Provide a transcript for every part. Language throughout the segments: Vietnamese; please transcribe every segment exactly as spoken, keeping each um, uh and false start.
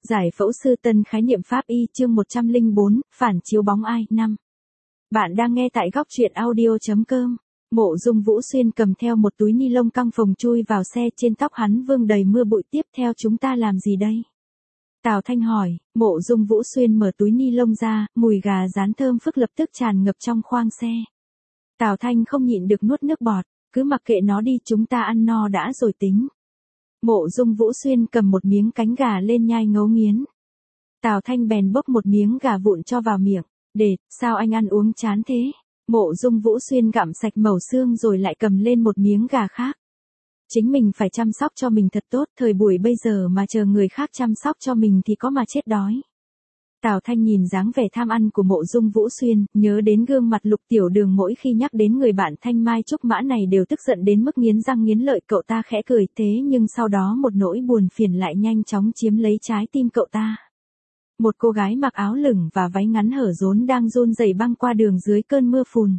Giải phẫu sư Tân khái niệm pháp y chương một trăm lẻ bốn, phản chiếu bóng ai, năm. Bạn đang nghe tại góc truyện audio.com. Mộ Dung Vũ Xuyên cầm theo một túi ni lông căng phồng chui vào xe, trên tóc hắn vương đầy mưa bụi. Tiếp theo chúng ta làm gì đây? Tào Thanh hỏi. Mộ Dung Vũ Xuyên mở túi ni lông ra, mùi gà rán thơm phức lập tức tràn ngập trong khoang xe. Tào Thanh không nhịn được nuốt nước bọt, cứ mặc kệ nó đi, chúng ta ăn no đã rồi tính. Mộ Dung Vũ Xuyên cầm một miếng cánh gà lên nhai ngấu nghiến. Tào Thanh bèn bốc một miếng gà vụn cho vào miệng. Để, sao anh ăn uống chán thế? Mộ Dung Vũ Xuyên gặm sạch mẩu xương rồi lại cầm lên một miếng gà khác. Chính mình phải chăm sóc cho mình thật tốt, thời buổi bây giờ mà chờ người khác chăm sóc cho mình thì có mà chết đói. Tào Thanh nhìn dáng vẻ tham ăn của Mộ Dung Vũ Xuyên, nhớ đến gương mặt Lục Tiểu Đường mỗi khi nhắc đến người bạn Thanh Mai Trúc Mã này đều tức giận đến mức nghiến răng nghiến lợi. Cậu ta khẽ cười, thế nhưng sau đó một nỗi buồn phiền lại nhanh chóng chiếm lấy trái tim cậu ta. Một cô gái mặc áo lửng và váy ngắn hở rốn đang run rẩy băng qua đường dưới cơn mưa phùn.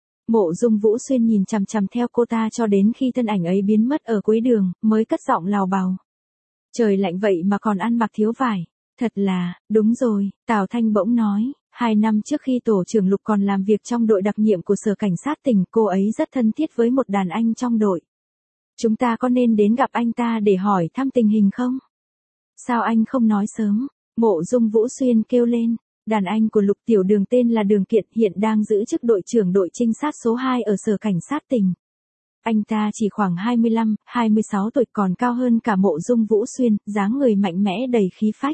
Mộ Dung Vũ Xuyên nhìn chằm chằm theo cô ta cho đến khi thân ảnh ấy biến mất ở cuối đường, mới cất giọng lào bào. Trời lạnh vậy mà còn ăn mặc thiếu vải. Thật là, đúng rồi, Tào Thanh bỗng nói, hai năm trước khi tổ trưởng Lục còn làm việc trong đội đặc nhiệm của sở cảnh sát tỉnh, cô ấy rất thân thiết với một đàn anh trong đội. Chúng ta có nên đến gặp anh ta để hỏi thăm tình hình không? Sao anh không nói sớm? Mộ Dung Vũ Xuyên kêu lên, đàn anh của Lục Tiểu Đường tên là Đường Kiện, hiện đang giữ chức đội trưởng đội trinh sát số hai ở sở cảnh sát tỉnh. Anh ta chỉ khoảng hai mươi lăm, hai mươi sáu tuổi, còn cao hơn cả Mộ Dung Vũ Xuyên, dáng người mạnh mẽ đầy khí phách.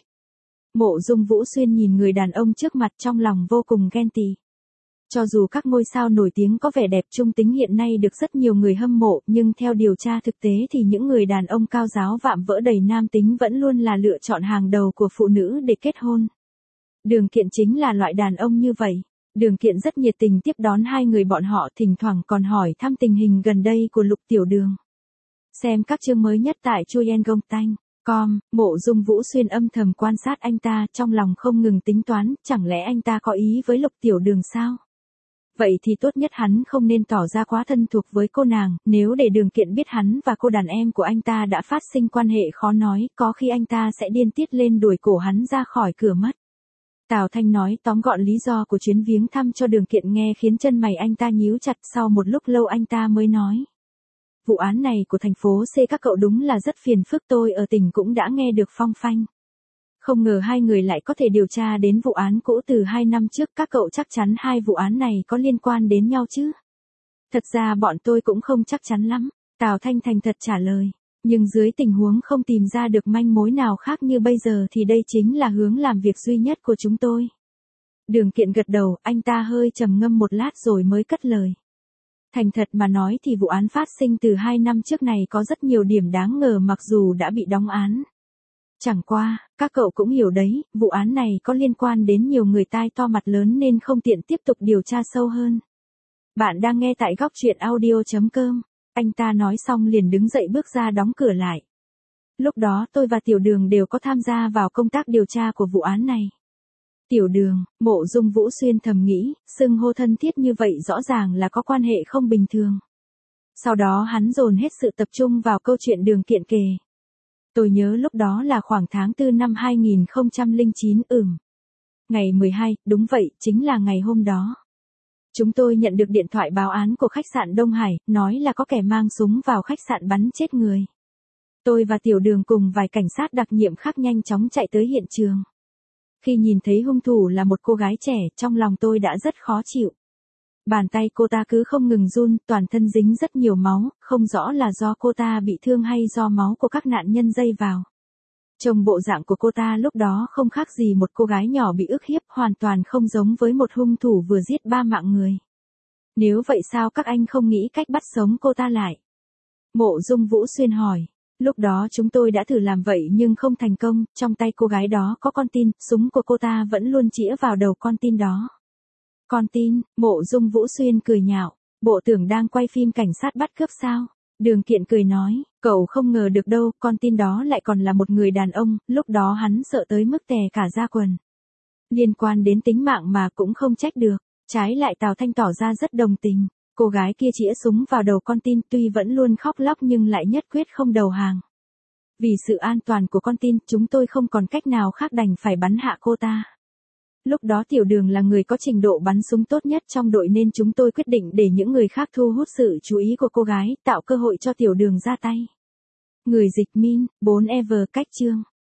Mộ Dung Vũ Xuyên nhìn người đàn ông trước mặt trong lòng vô cùng ghen tị. Cho dù các ngôi sao nổi tiếng có vẻ đẹp trung tính hiện nay được rất nhiều người hâm mộ, nhưng theo điều tra thực tế thì những người đàn ông cao giáo vạm vỡ đầy nam tính vẫn luôn là lựa chọn hàng đầu của phụ nữ để kết hôn. Đường Kiện chính là loại đàn ông như vậy. Đường Kiện rất nhiệt tình tiếp đón hai người bọn họ, thỉnh thoảng còn hỏi thăm tình hình gần đây của Lục Tiểu Đường. Xem các chương mới nhất tại chuyen gong tanh chấm com, Mộ Dung Vũ Xuyên âm thầm quan sát anh ta, trong lòng không ngừng tính toán, chẳng lẽ anh ta có ý với Lục Tiểu Đường sao? Vậy thì tốt nhất hắn không nên tỏ ra quá thân thuộc với cô nàng, nếu để Đường Kiện biết hắn và cô đàn em của anh ta đã phát sinh quan hệ khó nói, có khi anh ta sẽ điên tiết lên đuổi cổ hắn ra khỏi cửa mất. Tào Thanh nói tóm gọn lý do của chuyến viếng thăm cho Đường Kiện nghe khiến chân mày anh ta nhíu chặt, sau một lúc lâu anh ta mới nói. Vụ án này của thành phố C các cậu đúng là rất phiền phức, tôi ở tỉnh cũng đã nghe được phong phanh. Không ngờ hai người lại có thể điều tra đến vụ án cũ từ hai năm trước, các cậu chắc chắn hai vụ án này có liên quan đến nhau chứ? Thật ra bọn tôi cũng không chắc chắn lắm, Tào Thanh thành thật trả lời. Nhưng dưới tình huống không tìm ra được manh mối nào khác như bây giờ thì đây chính là hướng làm việc duy nhất của chúng tôi. Đường Kiện gật đầu, anh ta hơi trầm ngâm một lát rồi mới cất lời. Thành thật mà nói thì vụ án phát sinh từ hai năm trước này có rất nhiều điểm đáng ngờ mặc dù đã bị đóng án. Chẳng qua, các cậu cũng hiểu đấy, vụ án này có liên quan đến nhiều người tai to mặt lớn nên không tiện tiếp tục điều tra sâu hơn. Bạn đang nghe tại góc truyện audio.com. Anh ta nói xong liền đứng dậy bước ra đóng cửa lại. Lúc đó tôi và Tiểu Đường đều có tham gia vào công tác điều tra của vụ án này. Tiểu Đường, Mộ Dung Vũ Xuyên thầm nghĩ, xưng hô thân thiết như vậy rõ ràng là có quan hệ không bình thường. Sau đó hắn dồn hết sự tập trung vào câu chuyện Đường Kiện kể. Tôi nhớ lúc đó là khoảng tháng tư năm hai nghìn không trăm lẻ chín, ừm. Ngày mười hai, đúng vậy, chính là ngày hôm đó. Chúng tôi nhận được điện thoại báo án của khách sạn Đông Hải, nói là có kẻ mang súng vào khách sạn bắn chết người. Tôi và Tiểu Đường cùng vài cảnh sát đặc nhiệm khác nhanh chóng chạy tới hiện trường. Khi nhìn thấy hung thủ là một cô gái trẻ, trong lòng tôi đã rất khó chịu. Bàn tay cô ta cứ không ngừng run, toàn thân dính rất nhiều máu, không rõ là do cô ta bị thương hay do máu của các nạn nhân dây vào. Trông bộ dạng của cô ta lúc đó không khác gì một cô gái nhỏ bị ức hiếp, hoàn toàn không giống với một hung thủ vừa giết ba mạng người. Nếu vậy sao các anh không nghĩ cách bắt sống cô ta lại? Mộ Dung Vũ Xuyên hỏi. Lúc đó chúng tôi đã thử làm vậy nhưng không thành công, trong tay cô gái đó có con tin, súng của cô ta vẫn luôn chĩa vào đầu con tin đó. Con tin, Mộ Dung Vũ Xuyên cười nhạo, bộ tưởng đang quay phim cảnh sát bắt cướp sao? Đường Kiện cười nói, cậu không ngờ được đâu, con tin đó lại còn là một người đàn ông, lúc đó hắn sợ tới mức tè cả da quần. Liên quan đến tính mạng mà cũng không trách được, trái lại Tào Thanh tỏ ra rất đồng tình, cô gái kia chĩa súng vào đầu con tin tuy vẫn luôn khóc lóc nhưng lại nhất quyết không đầu hàng. Vì sự an toàn của con tin, chúng tôi không còn cách nào khác đành phải bắn hạ cô ta. Lúc đó Tiểu Đường là người có trình độ bắn súng tốt nhất trong đội nên chúng tôi quyết định để những người khác thu hút sự chú ý của cô gái, tạo cơ hội cho Tiểu Đường ra tay. Người dịch min, bốn Ever cách chương.